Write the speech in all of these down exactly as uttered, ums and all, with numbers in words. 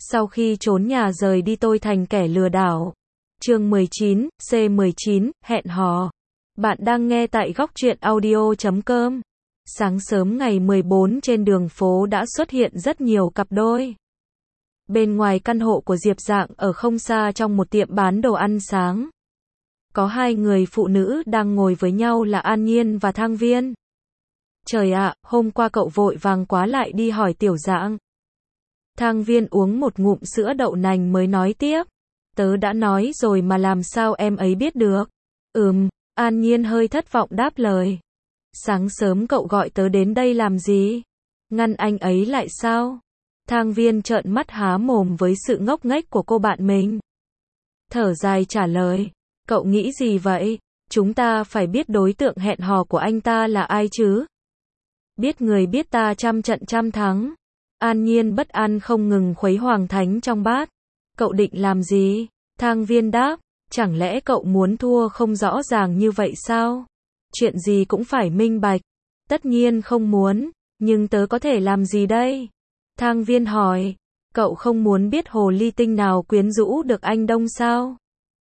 Sau khi trốn nhà rời đi tôi thành kẻ lừa đảo. Chương mười chín, C mười chín, hẹn hò. Bạn đang nghe tại góc truyện audio chấm com. Sáng sớm ngày mười bốn trên đường phố đã xuất hiện rất nhiều cặp đôi. Bên ngoài căn hộ của Diệp Dạng ở không xa trong một tiệm bán đồ ăn sáng. Có hai người phụ nữ đang ngồi với nhau là An Nhiên và Thang Viên. Trời ạ, hôm qua cậu vội vàng quá lại đi hỏi Tiểu Dạng. Thang Viên uống một ngụm sữa đậu nành mới nói tiếp. Tớ đã nói rồi mà làm sao em ấy biết được. Ừm, An Nhiên hơi thất vọng đáp lời. Sáng sớm cậu gọi tớ đến đây làm gì? Ngăn anh ấy lại sao? Thang Viên trợn mắt há mồm với sự ngốc nghếch của cô bạn mình. Thở dài trả lời. Cậu nghĩ gì vậy? Chúng ta phải biết đối tượng hẹn hò của anh ta là ai chứ? Biết người biết ta trăm trận trăm thắng. An Nhiên bất an không ngừng khuấy hoàng thánh trong bát. Cậu định làm gì? Thang Viên đáp. Chẳng lẽ cậu muốn thua không rõ ràng như vậy sao? Chuyện gì cũng phải minh bạch. Tất nhiên không muốn, nhưng tớ có thể làm gì đây? Thang Viên hỏi. Cậu không muốn biết hồ ly tinh nào quyến rũ được anh Đông sao?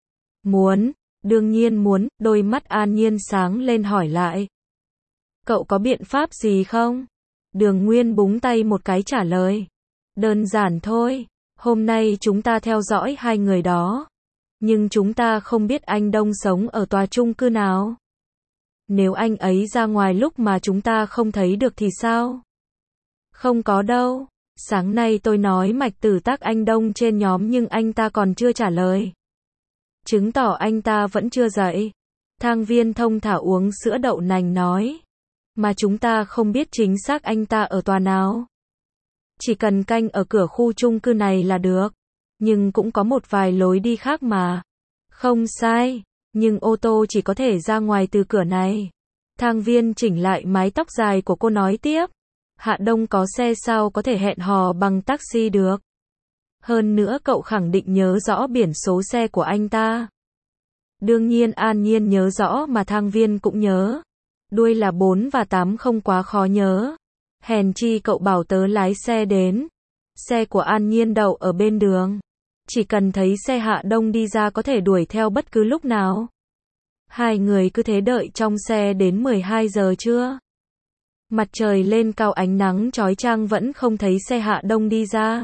Muốn, đương nhiên muốn, đôi mắt An Nhiên sáng lên hỏi lại. Cậu có biện pháp gì không? Đường Nguyên búng tay một cái trả lời. Đơn giản thôi, hôm nay chúng ta theo dõi hai người đó. Nhưng chúng ta không biết anh Đông sống ở tòa chung cư nào. Nếu anh ấy ra ngoài lúc mà chúng ta không thấy được thì sao? Không có đâu, sáng nay tôi nói mạch tử tác anh Đông trên nhóm nhưng anh ta còn chưa trả lời. Chứng tỏ anh ta vẫn chưa dậy. Thang Viên thông thả uống sữa đậu nành nói. Mà chúng ta không biết chính xác anh ta ở tòa nào. Chỉ cần canh ở cửa khu chung cư này là được. Nhưng cũng có một vài lối đi khác mà. Không sai, nhưng ô tô chỉ có thể ra ngoài từ cửa này. Thang Viên chỉnh lại mái tóc dài của cô nói tiếp. Hạ Đông có xe sao có thể hẹn hò bằng taxi được. Hơn nữa cậu khẳng định nhớ rõ biển số xe của anh ta. Đương nhiên An Nhiên nhớ rõ mà Thang Viên cũng nhớ. Đuôi là bốn và tám không quá khó nhớ. Hèn chi cậu bảo tớ lái xe đến. Xe của An Nhiên đậu ở bên đường. Chỉ cần thấy xe Hạ Đông đi ra có thể đuổi theo bất cứ lúc nào. Hai người cứ thế đợi trong xe đến mười hai giờ trưa. Mặt trời lên cao ánh nắng chói chang vẫn không thấy xe Hạ Đông đi ra.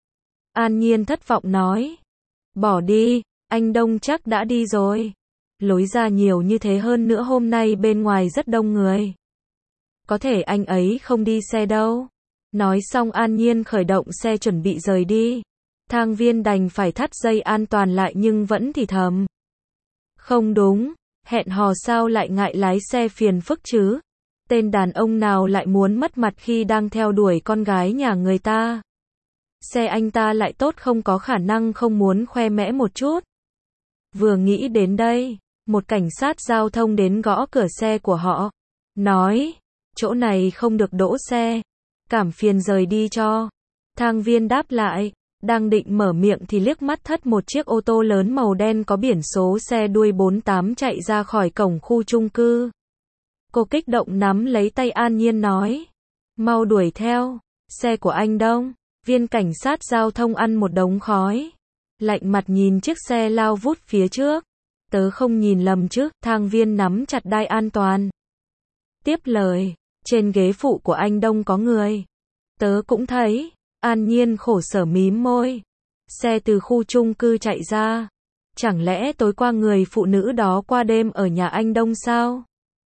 An Nhiên thất vọng nói. Bỏ đi, anh Đông chắc đã đi rồi. Lối ra nhiều như thế hơn nữa hôm nay bên ngoài rất đông người. Có thể anh ấy không đi xe đâu. Nói xong An Nhiên khởi động xe chuẩn bị rời đi. Thang Viên đành phải thắt dây an toàn lại nhưng vẫn thì thầm. Không đúng, hẹn hò sao lại ngại lái xe phiền phức chứ? Tên đàn ông nào lại muốn mất mặt khi đang theo đuổi con gái nhà người ta? Xe anh ta lại tốt không có khả năng không muốn khoe mẽ một chút. Vừa nghĩ đến đây, một cảnh sát giao thông đến gõ cửa xe của họ. Nói, chỗ này không được đỗ xe. Cảm phiền rời đi cho. Thang Viên đáp lại. Đang định mở miệng thì liếc mắt thất một chiếc ô tô lớn màu đen có biển số xe đuôi bốn tám chạy ra khỏi cổng khu chung cư. Cô kích động nắm lấy tay An Nhiên nói. Mau đuổi theo. Xe của anh Đông. Viên cảnh sát giao thông ăn một đống khói. Lạnh mặt nhìn chiếc xe lao vút phía trước. Tớ không nhìn lầm chứ? Thang Viên nắm chặt đai an toàn. Tiếp lời. Trên ghế phụ của anh Đông có người. Tớ cũng thấy. An Nhiên khổ sở mím môi. Xe từ khu chung cư chạy ra. Chẳng lẽ tối qua người phụ nữ đó qua đêm ở nhà anh Đông sao?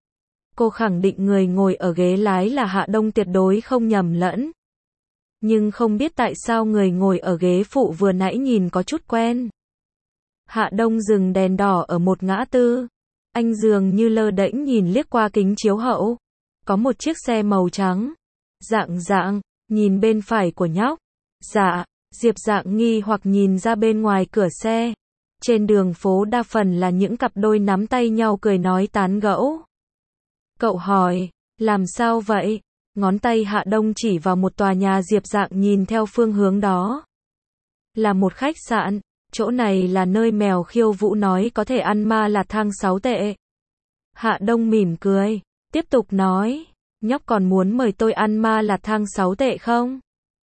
Cô khẳng định người ngồi ở ghế lái là Hạ Đông tuyệt đối không nhầm lẫn. Nhưng không biết tại sao người ngồi ở ghế phụ vừa nãy nhìn có chút quen. Hạ Đông dừng đèn đỏ ở một ngã tư. Anh dường như lơ đễnh nhìn liếc qua kính chiếu hậu. Có một chiếc xe màu trắng. Dạng dạng, nhìn bên phải của nhóc. Dạ, Diệp Dạng nghi hoặc nhìn ra bên ngoài cửa xe. Trên đường phố đa phần là những cặp đôi nắm tay nhau cười nói tán gẫu. Cậu hỏi, làm sao vậy? Ngón tay Hạ Đông chỉ vào một tòa nhà. Diệp Dạng nhìn theo phương hướng đó. Là một khách sạn, chỗ này là nơi mèo khiêu vũ nói có thể ăn ma lạt thang sáu tệ. Hạ Đông mỉm cười, tiếp tục nói, nhóc còn muốn mời tôi ăn ma lạt thang sáu tệ không?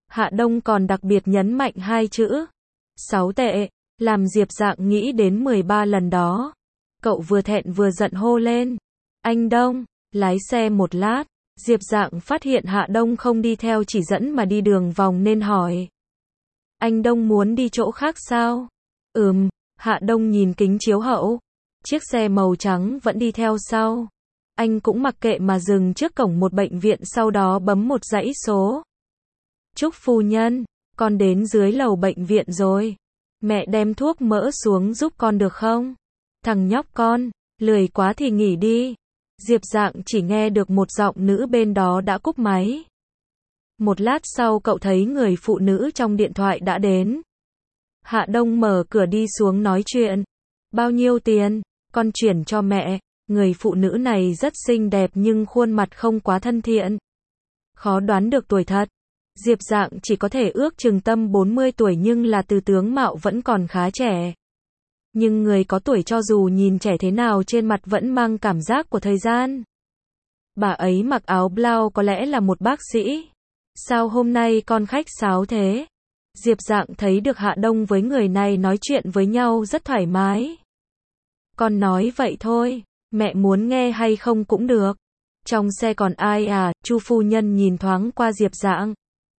Hạ Đông còn đặc biệt nhấn mạnh hai chữ. Sáu tệ, làm Diệp Dạng nghĩ đến mười ba lần đó. Cậu vừa thẹn vừa giận hô lên. Anh Đông, lái xe một lát. Diệp Dạng phát hiện Hạ Đông không đi theo chỉ dẫn mà đi đường vòng nên hỏi. Anh Đông muốn đi chỗ khác sao? Ừm, Hạ Đông nhìn kính chiếu hậu. Chiếc xe màu trắng vẫn đi theo sau. Anh cũng mặc kệ mà dừng trước cổng một bệnh viện, sau đó bấm một dãy số. Trúc phu nhân, con đến dưới lầu bệnh viện rồi. Mẹ đem thuốc mỡ xuống giúp con được không? Thằng nhóc con, lười quá thì nghỉ đi. Diệp Dạng chỉ nghe được một giọng nữ bên đó đã cúp máy. Một lát sau cậu thấy người phụ nữ trong điện thoại đã đến. Hạ Đông mở cửa đi xuống nói chuyện. Bao nhiêu tiền? Con chuyển cho mẹ. Người phụ nữ này rất xinh đẹp nhưng khuôn mặt không quá thân thiện. Khó đoán được tuổi thật. Diệp Dạng chỉ có thể ước chừng tầm bốn mươi tuổi nhưng là từ tướng mạo vẫn còn khá trẻ. Nhưng người có tuổi cho dù nhìn trẻ thế nào trên mặt vẫn mang cảm giác của thời gian. Bà ấy mặc áo blau có lẽ là một bác sĩ. Sao hôm nay con khách sáo thế? Diệp Dạng thấy được Hạ Đông với người này nói chuyện với nhau rất thoải mái. Con nói vậy thôi, mẹ muốn nghe hay không cũng được. Trong xe còn ai à? Chu phu nhân nhìn thoáng qua Diệp Dạng.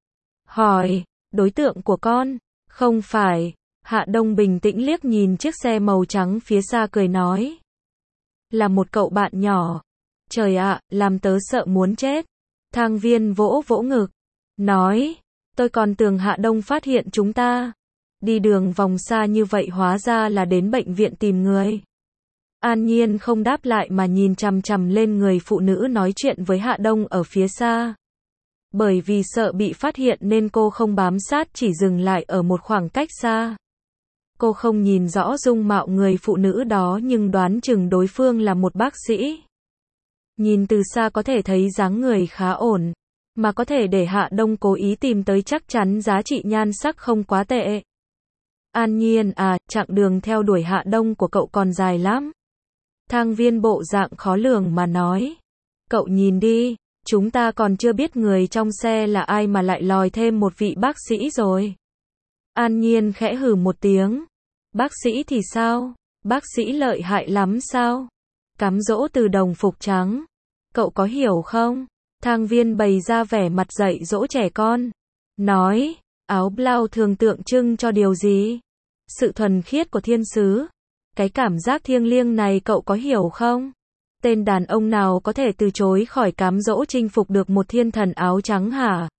Hỏi, đối tượng của con? Không phải. Hạ Đông bình tĩnh liếc nhìn chiếc xe màu trắng phía xa cười nói. Là một cậu bạn nhỏ. Trời ạ, làm tớ sợ muốn chết. Thang Viên vỗ vỗ ngực. Nói, tôi còn tưởng Hạ Đông phát hiện chúng ta. Đi đường vòng xa như vậy hóa ra là đến bệnh viện tìm người. An Nhiên không đáp lại mà nhìn chằm chằm lên người phụ nữ nói chuyện với Hạ Đông ở phía xa. Bởi vì sợ bị phát hiện nên cô không bám sát, chỉ dừng lại ở một khoảng cách xa. Cô không nhìn rõ dung mạo người phụ nữ đó nhưng đoán chừng đối phương là một bác sĩ. Nhìn từ xa có thể thấy dáng người khá ổn, mà có thể để Hạ Đông cố ý tìm tới chắc chắn giá trị nhan sắc không quá tệ. An Nhiên à, chặng đường theo đuổi Hạ Đông của cậu còn dài lắm. Thang Viên bộ dạng khó lường mà nói. Cậu nhìn đi, chúng ta còn chưa biết người trong xe là ai mà lại lòi thêm một vị bác sĩ rồi. An Nhiên khẽ hừ một tiếng. Bác sĩ thì sao? Bác sĩ lợi hại lắm sao? Cám dỗ từ đồng phục trắng. Cậu có hiểu không? Thang Viên bày ra vẻ mặt dạy dỗ trẻ con. Nói, áo blau thường tượng trưng cho điều gì? Sự thuần khiết của thiên sứ. Cái cảm giác thiêng liêng này cậu có hiểu không? Tên đàn ông nào có thể từ chối khỏi cám dỗ chinh phục được một thiên thần áo trắng hả?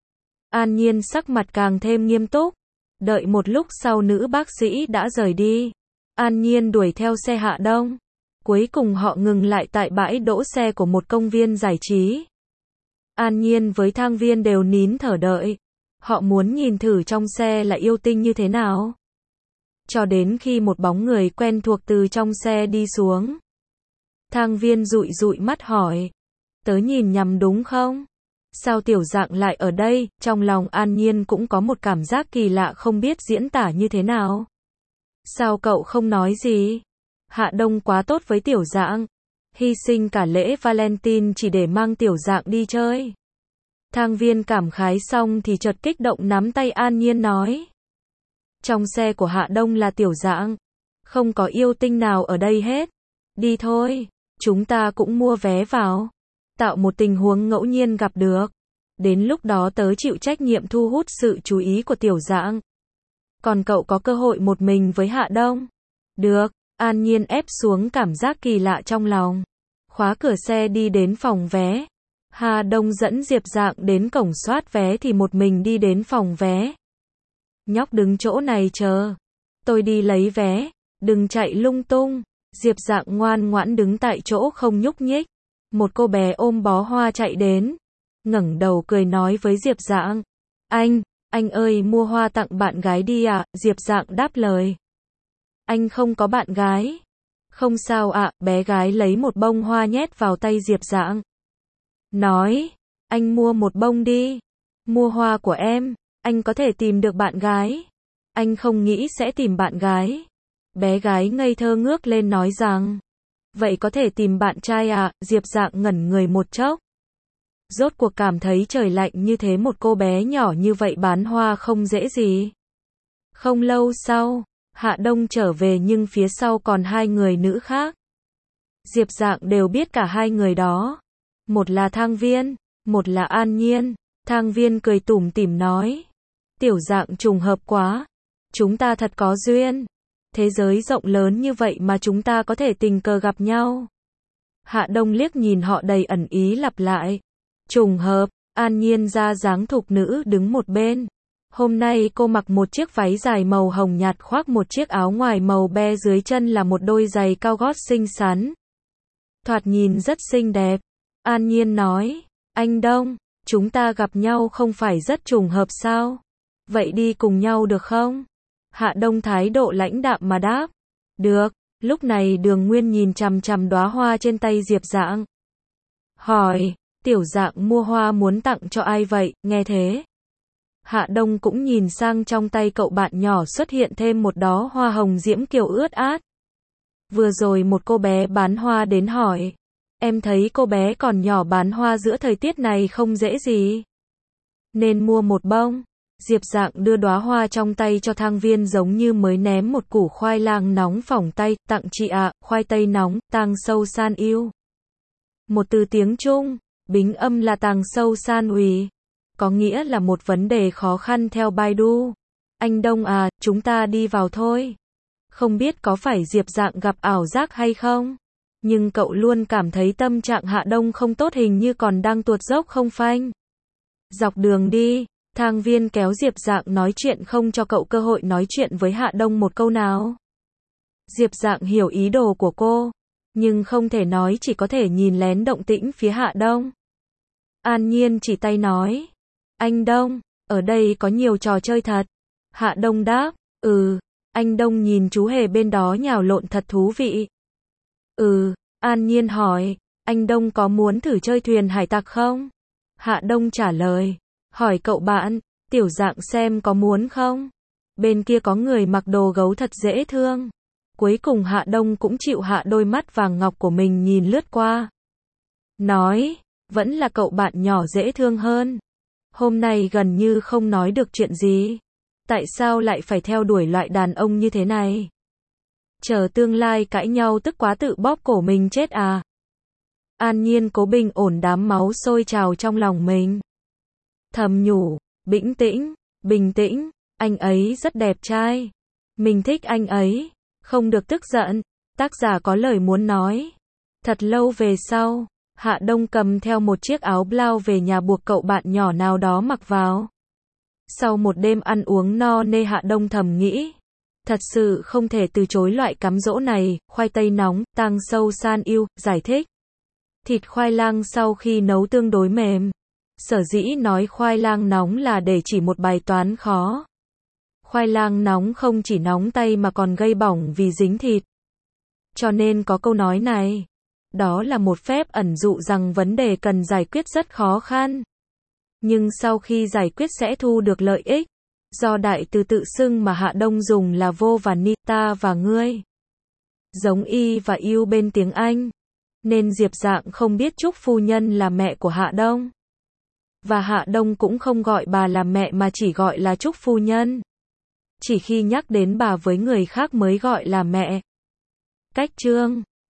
An Nhiên sắc mặt càng thêm nghiêm túc. Đợi một lúc sau nữ bác sĩ đã rời đi. An Nhiên đuổi theo xe Hạ Đông. Cuối cùng họ ngừng lại tại bãi đỗ xe của một công viên giải trí. An Nhiên với Thang Viên đều nín thở đợi. Họ muốn nhìn thử trong xe là yêu tinh như thế nào. Cho đến khi một bóng người quen thuộc từ trong xe đi xuống. Thang Viên dụi dụi mắt hỏi. Tớ nhìn nhầm đúng không? Sao Tiểu Dạng lại ở đây? Trong lòng An Nhiên cũng có một cảm giác kỳ lạ không biết diễn tả như thế nào. Sao cậu không nói gì? Hạ Đông quá tốt với Tiểu Dạng. Hy sinh cả lễ Valentine chỉ để mang Tiểu Dạng đi chơi. Thang Viên cảm khái xong thì chợt kích động nắm tay An Nhiên nói. Trong xe của Hạ Đông là Tiểu Dạng. Không có yêu tinh nào ở đây hết. Đi thôi, chúng ta cũng mua vé vào. Tạo một tình huống ngẫu nhiên gặp được. Đến lúc đó tớ chịu trách nhiệm thu hút sự chú ý của Tiểu Dạng. Còn cậu có cơ hội một mình với Hạ Đông. Được, An Nhiên ép xuống cảm giác kỳ lạ trong lòng. Khóa cửa xe đi đến phòng vé. Hạ Đông dẫn Diệp Dạng đến cổng soát vé thì một mình đi đến phòng vé. Nhóc đứng chỗ này chờ. Tôi đi lấy vé. Đừng chạy lung tung. Diệp Dạng ngoan ngoãn đứng tại chỗ không nhúc nhích. Một cô bé ôm bó hoa chạy đến. Ngẩng đầu cười nói với Diệp Dạng. Anh, anh ơi mua hoa tặng bạn gái đi ạ. Diệp Dạng đáp lời. Anh không có bạn gái. Không sao ạ. Bé gái lấy một bông hoa nhét vào tay Diệp Dạng. Nói, anh mua một bông đi. Mua hoa của em, anh có thể tìm được bạn gái. Anh không nghĩ sẽ tìm bạn gái. Bé gái ngây thơ ngước lên nói rằng. Vậy có thể tìm bạn trai à? Diệp Dạng ngẩn người một chốc. Rốt cuộc cảm thấy trời lạnh như thế một cô bé nhỏ như vậy bán hoa không dễ gì. Không lâu sau, Hạ Đông trở về nhưng phía sau còn hai người nữ khác. Diệp Dạng đều biết cả hai người đó. Một là Thang Viên, một là An Nhiên. Thang Viên cười tủm tỉm nói. Tiểu Dạng trùng hợp quá. Chúng ta thật có duyên. Thế giới rộng lớn như vậy mà chúng ta có thể tình cờ gặp nhau. Hạ Đông liếc nhìn họ đầy ẩn ý lặp lại. Trùng hợp, An Nhiên ra dáng thục nữ đứng một bên. Hôm nay cô mặc một chiếc váy dài màu hồng nhạt khoác một chiếc áo ngoài màu be, dưới chân là một đôi giày cao gót xinh xắn. Thoạt nhìn rất xinh đẹp. An Nhiên nói, anh Đông, chúng ta gặp nhau không phải rất trùng hợp sao? Vậy đi cùng nhau được không? Hạ Đông thái độ lãnh đạm mà đáp. Được. Lúc này Đường Nguyên nhìn chằm chằm đóa hoa trên tay Diệp Dạng. Hỏi, Tiểu Dạng mua hoa muốn tặng cho ai vậy, nghe thế? Hạ Đông cũng nhìn sang trong tay cậu bạn nhỏ, xuất hiện thêm một đóa hoa hồng diễm kiều ướt át. Vừa rồi một cô bé bán hoa đến hỏi. Em thấy cô bé còn nhỏ bán hoa giữa thời tiết này không dễ gì. Nên mua một bông. Diệp Dạng đưa đóa hoa trong tay cho Thang Viên giống như mới ném một củ khoai lang nóng phỏng tay, tặng chị ạ, khoai tây nóng, tàng sâu san yêu. Một từ tiếng Trung, bính âm là tàng sâu san ủy, có nghĩa là một vấn đề khó khăn theo Baidu. Anh Đông à, chúng ta đi vào thôi. Không biết có phải Diệp Dạng gặp ảo giác hay không? Nhưng cậu luôn cảm thấy tâm trạng Hạ Đông không tốt, hình như còn đang tuột dốc không phanh. Dọc đường đi, Thang Viên kéo Diệp Dạng nói chuyện, không cho cậu cơ hội nói chuyện với Hạ Đông một câu nào. Diệp Dạng hiểu ý đồ của cô, nhưng không thể nói, chỉ có thể nhìn lén động tĩnh phía Hạ Đông. An Nhiên chỉ tay nói, anh Đông, ở đây có nhiều trò chơi thật. Hạ Đông đáp, ừ, anh Đông nhìn chú hề bên đó nhào lộn thật thú vị. Ừ, An Nhiên hỏi, anh Đông có muốn thử chơi thuyền hải tặc không? Hạ Đông trả lời, hỏi cậu bạn, Tiểu Dạng xem có muốn không? Bên kia có người mặc đồ gấu thật dễ thương. Cuối cùng Hạ Đông cũng chịu hạ đôi mắt vàng ngọc của mình nhìn lướt qua. Nói, vẫn là cậu bạn nhỏ dễ thương hơn. Hôm nay gần như không nói được chuyện gì. Tại sao lại phải theo đuổi loại đàn ông như thế này? Chờ tương lai cãi nhau tức quá tự bóp cổ mình chết à? An Nhiên cố bình ổn đám máu sôi trào trong lòng mình. Thầm nhủ, bình tĩnh, bình tĩnh, anh ấy rất đẹp trai. Mình thích anh ấy, không được tức giận. Tác giả có lời muốn nói. Thật lâu về sau, Hạ Đông cầm theo một chiếc áo blau về nhà buộc cậu bạn nhỏ nào đó mặc vào. Sau một đêm ăn uống no nê, Hạ Đông thầm nghĩ, thật sự không thể từ chối loại cám dỗ này. Khoai tây nóng, tang sâu san yêu, giải thích. Thịt khoai lang sau khi nấu tương đối mềm. Sở dĩ nói khoai lang nóng là để chỉ một bài toán khó. Khoai lang nóng không chỉ nóng tay mà còn gây bỏng vì dính thịt. Cho nên có câu nói này. Đó là một phép ẩn dụ rằng vấn đề cần giải quyết rất khó khăn. Nhưng sau khi giải quyết sẽ thu được lợi ích. Do đại từ tự xưng mà Hạ Đông dùng là vô và ni, ta và ngươi. Giống y và yêu bên tiếng Anh. Nên Diệp Dạng không biết Trúc phu nhân là mẹ của Hạ Đông. Và Hạ Đông cũng không gọi bà là mẹ mà chỉ gọi là Trúc phu nhân. Chỉ khi nhắc đến bà với người khác mới gọi là mẹ. Cách chương